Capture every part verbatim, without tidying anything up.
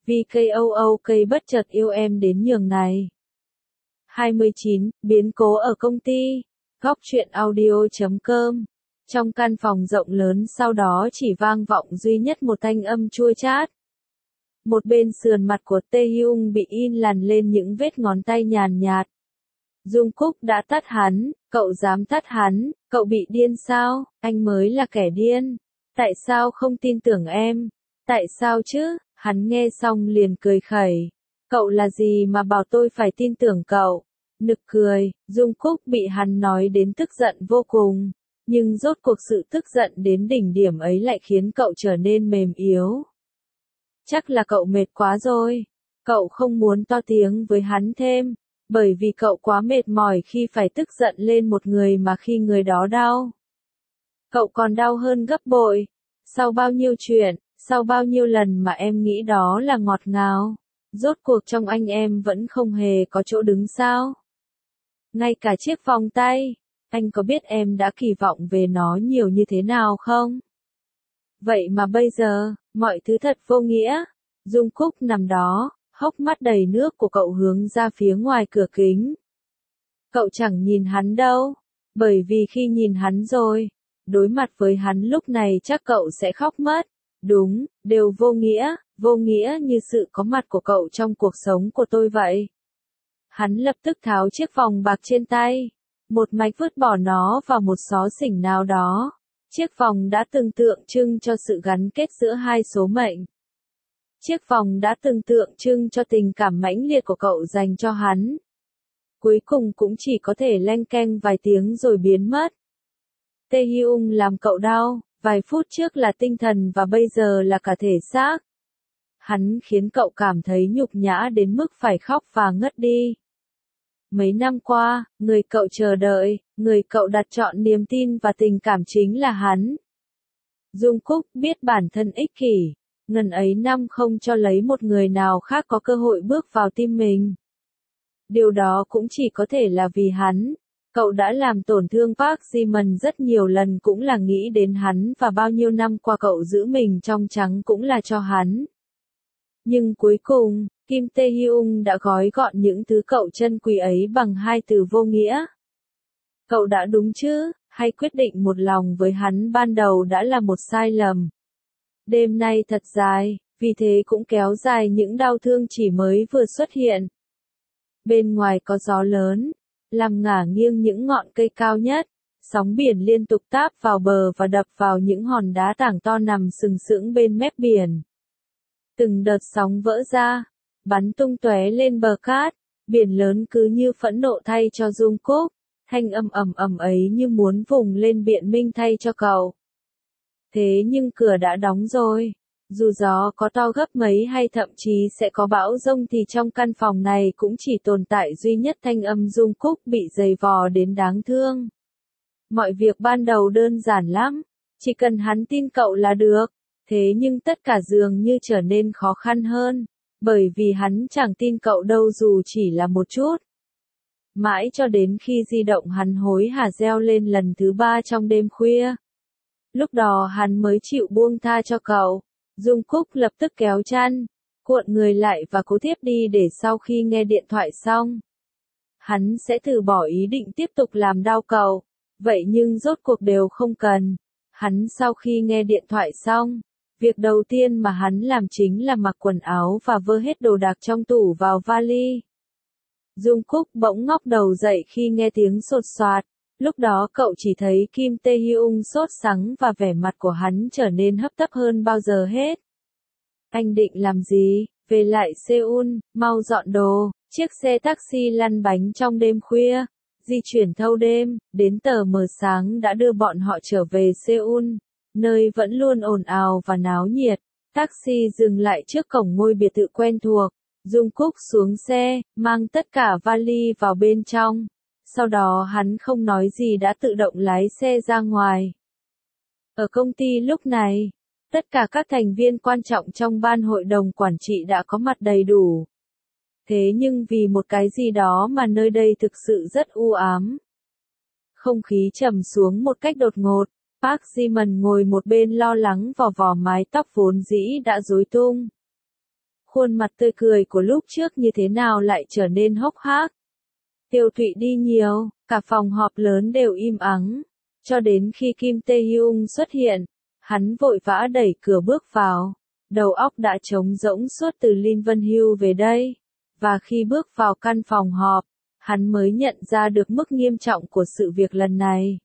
vì ca o o ca bất chợt yêu em đến nhường này. hai mươi chín. Biến cố ở công ty. Góc truyện audio chấm com. Trong căn phòng rộng lớn sau đó chỉ vang vọng duy nhất một thanh âm chua chát. Một bên sườn mặt của Tae Hyung bị in lằn lên những vết ngón tay nhàn nhạt. Jungkook đã tát hắn, cậu dám tát hắn, cậu bị điên sao, anh mới là kẻ điên. Tại sao không tin tưởng em? Tại sao chứ? Hắn nghe xong liền cười khẩy. Cậu là gì mà bảo tôi phải tin tưởng cậu? Nực cười, Jungkook bị hắn nói đến tức giận vô cùng. Nhưng rốt cuộc sự tức giận đến đỉnh điểm ấy lại khiến cậu trở nên mềm yếu. Chắc là cậu mệt quá rồi. Cậu không muốn to tiếng với hắn thêm, bởi vì cậu quá mệt mỏi khi phải tức giận lên một người mà khi người đó đau. Cậu còn đau hơn gấp bội. Sau bao nhiêu chuyện, sau bao nhiêu lần mà em nghĩ đó là ngọt ngào, rốt cuộc trong anh em vẫn không hề có chỗ đứng sao? Ngay cả chiếc vòng tay, anh có biết em đã kỳ vọng về nó nhiều như thế nào không? Vậy mà bây giờ, mọi thứ thật vô nghĩa. Jungkook nằm đó, hốc mắt đầy nước của cậu hướng ra phía ngoài cửa kính. Cậu chẳng nhìn hắn đâu, bởi vì khi nhìn hắn rồi, đối mặt với hắn lúc này chắc cậu sẽ khóc mất. Đúng, đều vô nghĩa, vô nghĩa như sự có mặt của cậu trong cuộc sống của tôi vậy. Hắn lập tức tháo chiếc vòng bạc trên tay, một mạch vứt bỏ nó vào một xó xỉnh nào đó. Chiếc vòng đã từng tượng trưng cho sự gắn kết giữa hai số mệnh. Chiếc vòng đã từng tượng trưng cho tình cảm mãnh liệt của cậu dành cho hắn. Cuối cùng cũng chỉ có thể leng keng vài tiếng rồi biến mất. Tae Hyung làm cậu đau, vài phút trước là tinh thần và bây giờ là cả thể xác. Hắn khiến cậu cảm thấy nhục nhã đến mức phải khóc và ngất đi. Mấy năm qua, người cậu chờ đợi, người cậu đặt trọn niềm tin và tình cảm chính là hắn. Jungkook biết bản thân ích kỷ, ngần ấy năm không cho lấy một người nào khác có cơ hội bước vào tim mình. Điều đó cũng chỉ có thể là vì hắn. Cậu đã làm tổn thương Park Ji-min rất nhiều lần cũng là nghĩ đến hắn và bao nhiêu năm qua cậu giữ mình trong trắng cũng là cho hắn. Nhưng cuối cùng, Kim Tae Hyung đã gói gọn những thứ cậu trân quý ấy bằng hai từ vô nghĩa. Cậu đã đúng chứ, hay quyết định một lòng với hắn ban đầu đã là một sai lầm. Đêm nay thật dài, vì thế cũng kéo dài những đau thương chỉ mới vừa xuất hiện. Bên ngoài có gió lớn, làm ngả nghiêng những ngọn cây cao nhất, sóng biển liên tục táp vào bờ và đập vào những hòn đá tảng to nằm sừng sững bên mép biển. Từng đợt sóng vỡ ra, bắn tung tóe lên bờ cát, biển lớn cứ như phẫn nộ thay cho Jungkook, thanh âm ầm ầm ấy như muốn vùng lên biện minh thay cho cậu. Thế nhưng cửa đã đóng rồi. Dù gió có to gấp mấy hay thậm chí sẽ có bão giông thì trong căn phòng này cũng chỉ tồn tại duy nhất thanh âm Jungkook bị giày vò đến đáng thương. Mọi việc ban đầu đơn giản lắm, chỉ cần hắn tin cậu là được, thế nhưng tất cả dường như trở nên khó khăn hơn, bởi vì hắn chẳng tin cậu đâu dù chỉ là một chút. Mãi cho đến khi di động hắn hối hả reo lên lần thứ ba trong đêm khuya. Lúc đó hắn mới chịu buông tha cho cậu. Jungkook lập tức kéo chăn, cuộn người lại và cố tiếp đi để sau khi nghe điện thoại xong, hắn sẽ từ bỏ ý định tiếp tục làm đau cậu. Vậy nhưng rốt cuộc đều không cần. Hắn sau khi nghe điện thoại xong, việc đầu tiên mà hắn làm chính là mặc quần áo và vơ hết đồ đạc trong tủ vào vali. Jungkook bỗng ngóc đầu dậy khi nghe tiếng sột soạt. Lúc đó cậu chỉ thấy Kim Tae Hyung sốt sắng và vẻ mặt của hắn trở nên hấp tấp hơn bao giờ hết. Anh định làm gì? Về lại Seoul, mau dọn đồ. Chiếc xe taxi lăn bánh trong đêm khuya, di chuyển thâu đêm, đến tờ mờ sáng đã đưa bọn họ trở về Seoul, nơi vẫn luôn ồn ào và náo nhiệt. Taxi dừng lại trước cổng ngôi biệt thự quen thuộc. Jungkook xuống xe, mang tất cả vali vào bên trong. Sau đó hắn không nói gì đã tự động lái xe ra ngoài. Ở công ty lúc này, tất cả các thành viên quan trọng trong ban hội đồng quản trị đã có mặt đầy đủ. Thế nhưng vì một cái gì đó mà nơi đây thực sự rất u ám. Không khí trầm xuống một cách đột ngột. Park Ji-min ngồi một bên lo lắng vò vò mái tóc vốn dĩ đã rối tung. Khuôn mặt tươi cười của lúc trước như thế nào lại trở nên hốc hác. Tiêu Thụy đi nhiều, cả phòng họp lớn đều im ắng. Cho đến khi Kim Tae-hyung xuất hiện, hắn vội vã đẩy cửa bước vào. Đầu óc đã trống rỗng suốt từ Lin Vân Hưu về đây. Và khi bước vào căn phòng họp, hắn mới nhận ra được mức nghiêm trọng của sự việc lần này.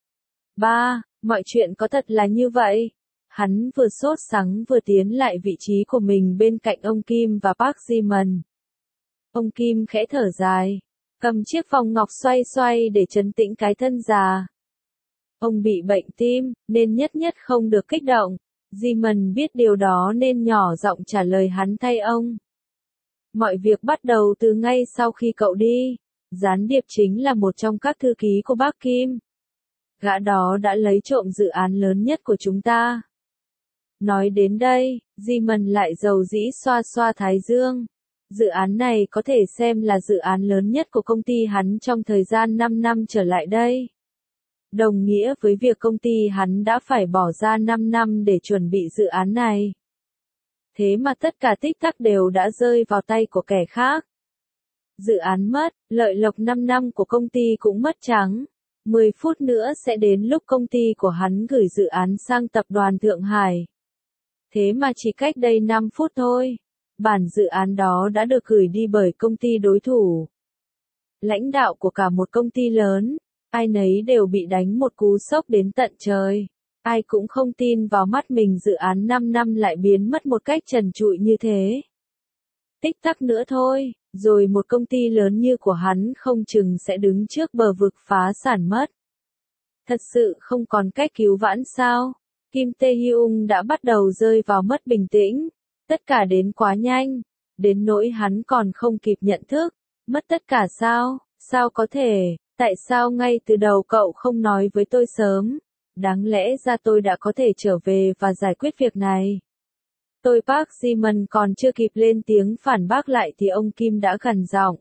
Ba, mọi chuyện có thật là như vậy. Hắn vừa sốt sắng vừa tiến lại vị trí của mình bên cạnh ông Kim và Park Ji-man. Ông Kim khẽ thở dài, cầm chiếc vòng ngọc xoay xoay để trấn tĩnh cái thân già. Ông bị bệnh tim, nên nhất nhất không được kích động. Ji-man biết điều đó nên nhỏ giọng trả lời hắn thay ông. Mọi việc bắt đầu từ ngay sau khi cậu đi. Gián điệp chính là một trong các thư ký của bác Kim. Gã đó đã lấy trộm dự án lớn nhất của chúng ta. Nói đến đây, Ji-man lại dầu dĩ xoa xoa thái dương. Dự án này có thể xem là dự án lớn nhất của công ty hắn trong thời gian năm năm trở lại đây. Đồng nghĩa với việc công ty hắn đã phải bỏ ra năm năm để chuẩn bị dự án này. Thế mà tất cả tích tắc đều đã rơi vào tay của kẻ khác. Dự án mất, lợi lộc năm năm của công ty cũng mất trắng. mười phút nữa sẽ đến lúc công ty của hắn gửi dự án sang tập đoàn Thượng Hải. Thế mà chỉ cách đây năm phút thôi, bản dự án đó đã được gửi đi bởi công ty đối thủ. Lãnh đạo của cả một công ty lớn, ai nấy đều bị đánh một cú sốc đến tận trời. Ai cũng không tin vào mắt mình dự án năm năm lại biến mất một cách trần trụi như thế. Tích tắc nữa thôi, rồi một công ty lớn như của hắn không chừng sẽ đứng trước bờ vực phá sản mất. Thật sự không còn cách cứu vãn sao? Kim Tae-hyung đã bắt đầu rơi vào mất bình tĩnh. Tất cả đến quá nhanh, đến nỗi hắn còn không kịp nhận thức. Mất tất cả sao? Sao có thể? Tại sao ngay từ đầu cậu không nói với tôi sớm? Đáng lẽ ra tôi đã có thể trở về và giải quyết việc này. Tôi Park Ji-man còn chưa kịp lên tiếng phản bác lại thì ông Kim đã gằn giọng.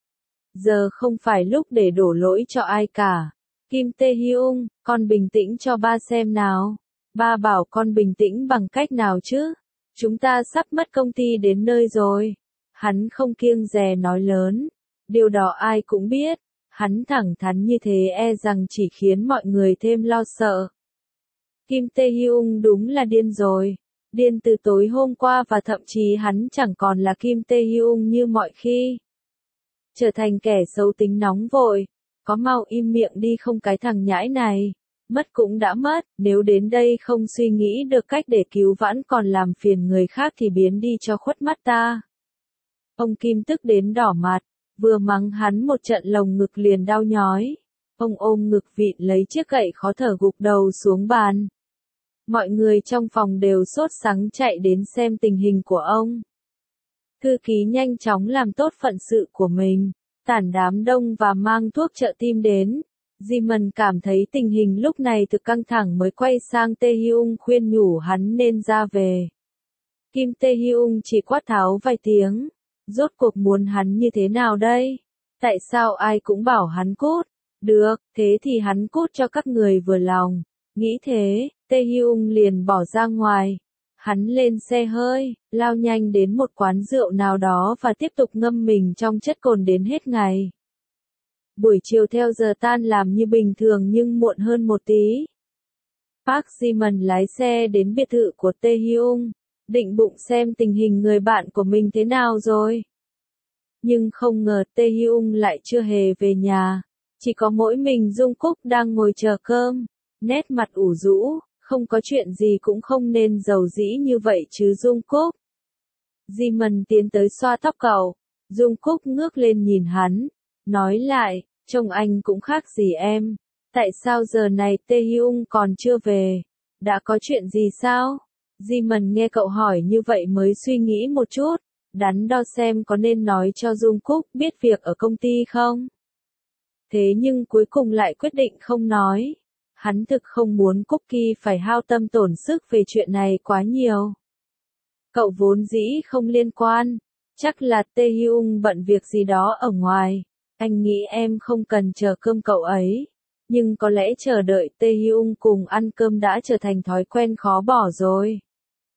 Giờ không phải lúc để đổ lỗi cho ai cả. Kim Tae-hyung, con bình tĩnh cho ba xem nào. Ba bảo con bình tĩnh bằng cách nào chứ? Chúng ta sắp mất công ty đến nơi rồi. Hắn không kiêng dè nói lớn. Điều đó ai cũng biết. Hắn thẳng thắn như thế e rằng chỉ khiến mọi người thêm lo sợ. Kim Tae-hyung đúng là điên rồi. Điên từ tối hôm qua và thậm chí hắn chẳng còn là Kim Tae-hyung như mọi khi. Trở thành kẻ xấu tính nóng vội. Có mau im miệng đi không cái thằng nhãi này. Mất cũng đã mất, nếu đến đây không suy nghĩ được cách để cứu vãn còn làm phiền người khác thì biến đi cho khuất mắt ta. Ông Kim tức đến đỏ mặt, vừa mắng hắn một trận lồng ngực liền đau nhói. Ông ôm ngực vịn lấy chiếc gậy khó thở gục đầu xuống bàn. Mọi người trong phòng đều sốt sắng chạy đến xem tình hình của ông. Thư ký nhanh chóng làm tốt phận sự của mình, tản đám đông và mang thuốc trợ tim đến. Ji-man cảm thấy tình hình lúc này thực căng thẳng mới quay sang Tae-hyung khuyên nhủ hắn nên ra về. Kim Tae-hyung chỉ quát tháo vài tiếng. Rốt cuộc muốn hắn như thế nào đây? Tại sao ai cũng bảo hắn cút? Được, thế thì hắn cút cho các người vừa lòng. Nghĩ thế, Tae-hyung liền bỏ ra ngoài. Hắn lên xe hơi, lao nhanh đến một quán rượu nào đó và tiếp tục ngâm mình trong chất cồn đến hết ngày. Buổi chiều theo giờ tan làm như bình thường nhưng muộn hơn một tí. Park Ji-man lái xe đến biệt thự của Tae-hyung, định bụng xem tình hình người bạn của mình thế nào rồi. Nhưng không ngờ Tae-hyung lại chưa hề về nhà, chỉ có mỗi mình Jungkook đang ngồi chờ cơm, nét mặt ủ rũ, không có chuyện gì cũng không nên giàu dĩ như vậy chứ Jungkook. Ji-man tiến tới xoa tóc cậu, Jungkook ngước lên nhìn hắn, nói lại, trông anh cũng khác gì em, tại sao giờ này Tae-hyung còn chưa về, đã có chuyện gì sao? Ji-man nghe cậu hỏi như vậy mới suy nghĩ một chút, đắn đo xem có nên nói cho Jungkook biết việc ở công ty không. Thế nhưng cuối cùng lại quyết định không nói. Hắn thực không muốn Cookie phải hao tâm tổn sức về chuyện này quá nhiều. Cậu vốn dĩ không liên quan, chắc là Tae-hyung bận việc gì đó ở ngoài. Anh nghĩ em không cần chờ cơm cậu ấy. Nhưng có lẽ chờ đợi Tae-hyung cùng ăn cơm đã trở thành thói quen khó bỏ rồi.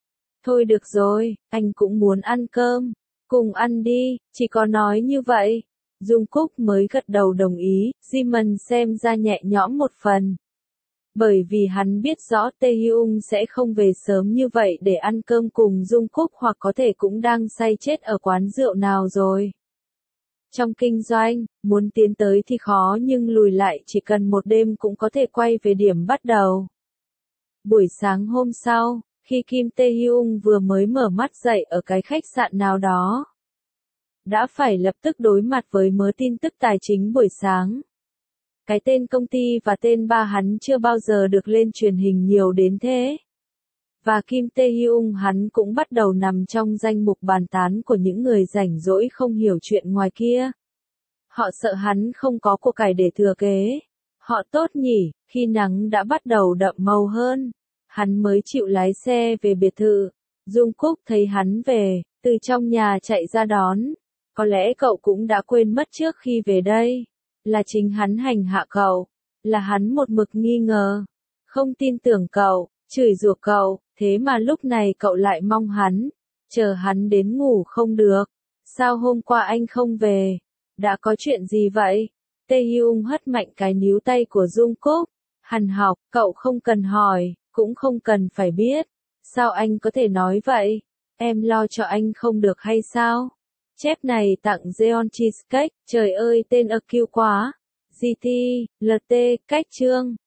Thôi được rồi, anh cũng muốn ăn cơm. Cùng ăn đi, chỉ có nói như vậy. Jungkook mới gật đầu đồng ý, Jimin xem ra nhẹ nhõm một phần. Bởi vì hắn biết rõ Taehyung sẽ không về sớm như vậy để ăn cơm cùng Jungkook hoặc có thể cũng đang say chết ở quán rượu nào rồi. Trong kinh doanh, muốn tiến tới thì khó nhưng lùi lại chỉ cần một đêm cũng có thể quay về điểm bắt đầu. Buổi sáng hôm sau, khi Kim Taehyung vừa mới mở mắt dậy ở cái khách sạn nào đó, đã phải lập tức đối mặt với mớ tin tức tài chính buổi sáng. Cái tên công ty và tên ba hắn chưa bao giờ được lên truyền hình nhiều đến thế. Và Kim Taehyung hắn cũng bắt đầu nằm trong danh mục bàn tán của những người rảnh rỗi không hiểu chuyện ngoài kia. Họ sợ hắn không có của cải để thừa kế. Họ tốt nhỉ, khi nắng đã bắt đầu đậm màu hơn, hắn mới chịu lái xe về biệt thự. Jungkook thấy hắn về, từ trong nhà chạy ra đón. Có lẽ cậu cũng đã quên mất trước khi về đây. Là chính hắn hành hạ cậu. Là hắn một mực nghi ngờ. Không tin tưởng cậu, chửi rủa cậu, thế mà lúc này cậu lại mong hắn. Chờ hắn đến ngủ không được. Sao hôm qua anh không về? Đã có chuyện gì vậy? Taehyung hất mạnh cái níu tay của Jungkook. Hàn Học, cậu không cần hỏi, cũng không cần phải biết. Sao anh có thể nói vậy? Em lo cho anh không được hay sao? Chép này tặng Jeon Cheesecake, trời ơi tên ơ kiu quá. giê tê, lờ tê, cách chương.